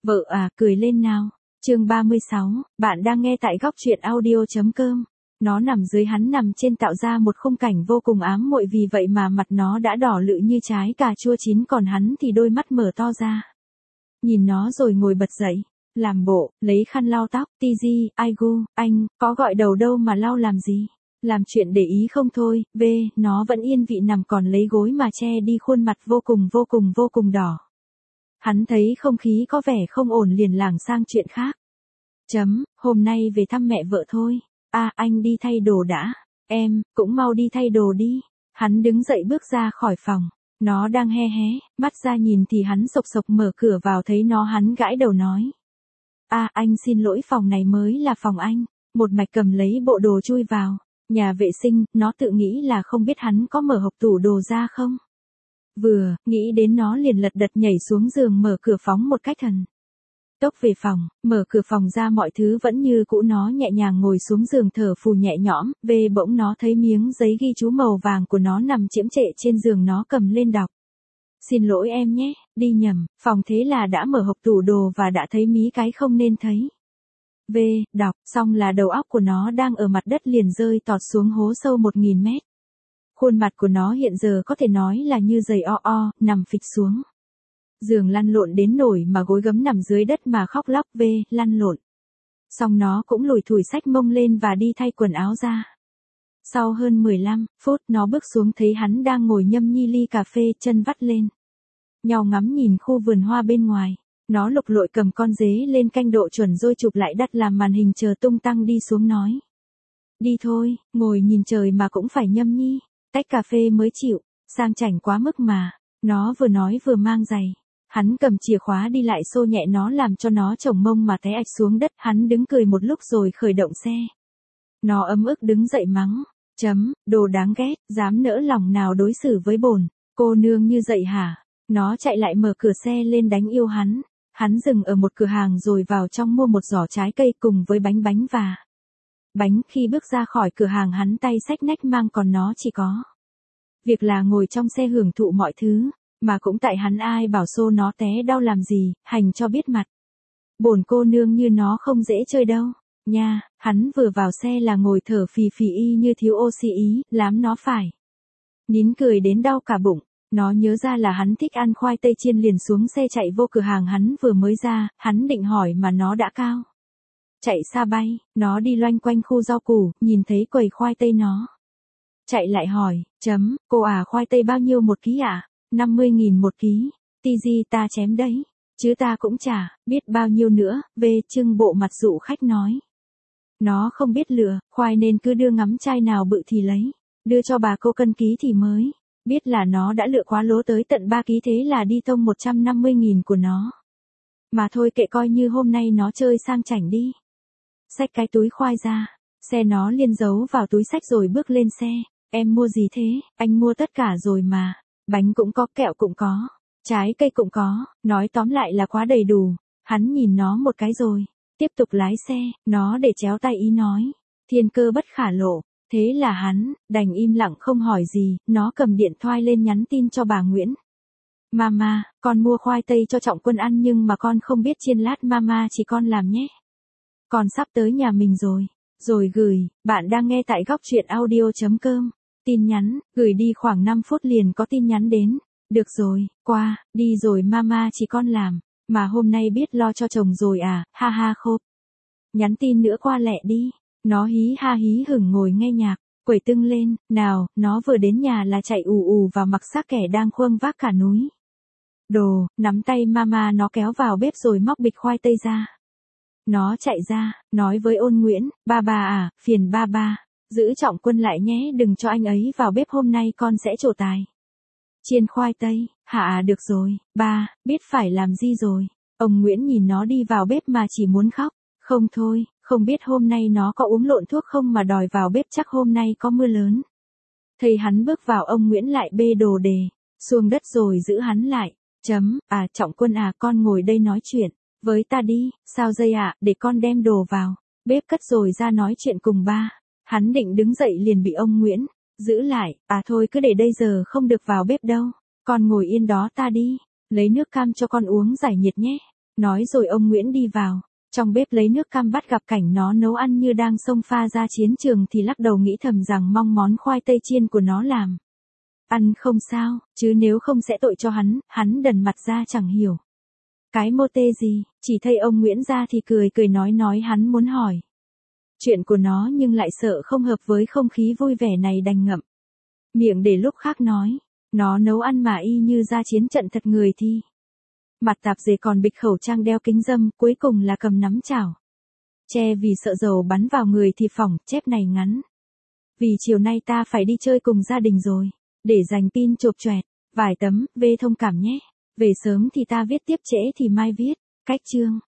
Vợ à, cười lên nào. Chương 36, bạn đang nghe tại góc truyện audio.com. Nó nằm dưới hắn nằm trên tạo ra một khung cảnh vô cùng ám muội, vì vậy mà mặt nó đã đỏ lự như trái cà chua chín, còn hắn thì đôi mắt mở to ra. Nhìn nó rồi ngồi bật dậy, làm bộ, lấy khăn lau tóc. Tz, Aigu, anh, có gọi đầu đâu mà lau làm gì? Làm chuyện để ý không thôi. Nó vẫn yên vị nằm, còn lấy gối mà che đi khuôn mặt vô cùng đỏ. Hắn thấy không khí có vẻ không ổn liền lảng sang chuyện khác. Hôm nay về thăm mẹ vợ thôi. Anh đi thay đồ đã. Em, cũng mau đi thay đồ đi. Hắn đứng dậy bước ra khỏi phòng. Nó đang hé mắt ra nhìn thì hắn sộc sộc mở cửa vào, thấy nó hắn gãi đầu nói. Anh xin lỗi, phòng này mới là phòng anh. Một mạch cầm lấy bộ đồ chui vào. Nhà vệ sinh, nó tự nghĩ là không biết hắn có mở hộc tủ đồ ra không. Vừa nghĩ đến nó liền lật đật nhảy xuống giường, mở cửa phóng một cách thần tốc về phòng. Mở cửa phòng ra mọi thứ vẫn như cũ, nó nhẹ nhàng ngồi xuống giường thở phù nhẹ nhõm. Bỗng nó thấy miếng giấy ghi chú màu vàng của nó nằm chiếm trệ trên giường, nó cầm lên đọc. Xin lỗi em nhé, đi nhầm phòng, thế là đã mở hộc tủ đồ và đã thấy mí cái không nên thấy. Đọc xong là đầu óc của nó đang ở mặt đất liền rơi tọt xuống hố sâu 1000 mét. Khuôn mặt của nó hiện giờ có thể nói là như giày nằm phịch xuống. Giường lăn lộn đến nổi mà gối gấm nằm dưới đất mà khóc lóc. Lăn lộn. Xong nó cũng lủi thủi xách mông lên và đi thay quần áo ra. Sau hơn 15 phút nó bước xuống thấy hắn đang ngồi nhâm nhi ly cà phê, chân vắt lên nhau ngắm nhìn khu vườn hoa bên ngoài. Nó lục lội cầm con dế lên canh độ chuẩn rồi chụp lại đặt làm màn hình chờ tung tăng đi xuống nói. Đi thôi, ngồi nhìn trời mà cũng phải nhâm nhi. Tách cà phê mới chịu, sang chảnh quá mức mà. Nó vừa nói vừa mang giày. Hắn cầm chìa khóa đi lại xô nhẹ nó làm cho nó chồng mông mà té ạch xuống đất. Hắn đứng cười một lúc rồi khởi động xe. Nó ấm ức đứng dậy mắng. Đồ đáng ghét, dám nỡ lòng nào đối xử với bổn cô nương như vậy hả? Nó chạy lại mở cửa xe lên đánh yêu hắn. Hắn dừng ở một cửa hàng rồi vào trong mua một giỏ trái cây cùng với bánh và bánh. Khi bước ra khỏi cửa hàng hắn tay xách nách mang, còn nó chỉ có việc là ngồi trong xe hưởng thụ mọi thứ. Mà cũng tại hắn, ai bảo xô nó té đau làm gì, hành cho biết mặt. Bổn cô nương như nó không dễ chơi đâu. Nha, hắn vừa vào xe là ngồi thở phì phì y như thiếu oxy ý, làm nó phải nín cười đến đau cả bụng. Nó nhớ ra là hắn thích ăn khoai tây chiên liền xuống xe chạy vô cửa hàng hắn vừa mới ra. Hắn định hỏi mà nó đã cao chạy xa bay. Nó đi loanh quanh khu rau củ, nhìn thấy quầy khoai tây nó chạy lại hỏi. Cô khoai tây bao nhiêu một ký ạ? 50.000 một ký. Tz, ta chém đấy. Chứ ta cũng chả biết bao nhiêu nữa. Trưng bộ mặt dụ khách nói. Nó không biết lựa khoai nên cứ đưa ngắm chai nào bự thì lấy. Đưa cho bà cô cân ký thì mới biết là nó đã lựa quá lố tới tận 3 ký, thế là đi tông 150.000 của nó. Mà thôi kệ, coi như hôm nay nó chơi sang chảnh đi. Xách cái túi khoai ra, xe nó liền giấu vào túi xách rồi bước lên xe. Em mua gì thế? Anh mua tất cả rồi mà. Bánh cũng có, kẹo cũng có, trái cây cũng có, nói tóm lại là quá đầy đủ. Hắn nhìn nó một cái rồi tiếp tục lái xe. Nó để chéo tay ý nói. Thiên cơ bất khả lộ. Thế là hắn đành im lặng không hỏi gì. Nó cầm điện thoại lên nhắn tin cho bà Nguyễn. Mama, con mua khoai tây cho Trọng Quân ăn nhưng mà con không biết chiên lát, mama chỉ con làm nhé. Con sắp tới nhà mình rồi. Rồi gửi. Bạn đang nghe tại góc truyện audio.com. Tin nhắn, gửi đi khoảng 5 phút liền có tin nhắn đến. Được rồi, qua, đi rồi mama chỉ con làm. Mà hôm nay biết lo cho chồng rồi à, ha ha khốp. Nhắn tin nữa qua lẹ đi. Nó hí ha hí hửng ngồi nghe nhạc, quẩy tưng lên. Nào, nó vừa đến nhà là chạy ù vào mặc xác kẻ đang khuâng vác cả núi đồ. Nắm tay mama nó kéo vào bếp rồi móc bịch khoai tây ra. Nó chạy ra, nói với Ôn Nguyễn. Ba phiền ba. Giữ Trọng Quân lại nhé, đừng cho anh ấy vào bếp, hôm nay con sẽ trổ tài chiên khoai tây. Được rồi, ba, biết phải làm gì rồi. Ông Nguyễn nhìn nó đi vào bếp mà chỉ muốn khóc. Không thôi, không biết hôm nay nó có uống lộn thuốc không mà đòi vào bếp, chắc hôm nay có mưa lớn. Thấy hắn bước vào, ông Nguyễn lại bê đồ đề xuống đất rồi giữ hắn lại. Trọng Quân con ngồi đây nói chuyện với ta đi. Sao dây để con đem đồ vào bếp cất rồi ra nói chuyện cùng ba. Hắn định đứng dậy liền bị ông Nguyễn giữ lại. Thôi cứ để đây, giờ không được vào bếp đâu. Con ngồi yên đó, ta đi lấy nước cam cho con uống giải nhiệt nhé. Nói rồi ông Nguyễn đi vào. Trong bếp lấy nước cam bắt gặp cảnh nó nấu ăn như đang xông pha ra chiến trường thì lắc đầu nghĩ thầm rằng mong món khoai tây chiên của nó làm. Ăn không sao, chứ nếu không sẽ tội cho hắn đần mặt ra chẳng hiểu. Cái mô tê gì, chỉ thấy ông Nguyễn ra thì cười cười nói hắn muốn hỏi chuyện của nó nhưng lại sợ không hợp với không khí vui vẻ này đành ngậm miệng để lúc khác nói. Nó nấu ăn mà y như ra chiến trận thật người thi. Mặt tạp dề còn bịch khẩu trang đeo kính râm, cuối cùng là cầm nắm chảo. Che vì sợ dầu bắn vào người thì phỏng, chép này ngắn. Vì chiều nay ta phải đi chơi cùng gia đình rồi. Để dành pin chộp choẹt, vài tấm, về thông cảm nhé. Về sớm thì ta viết tiếp, trễ thì mai viết. Cách chương.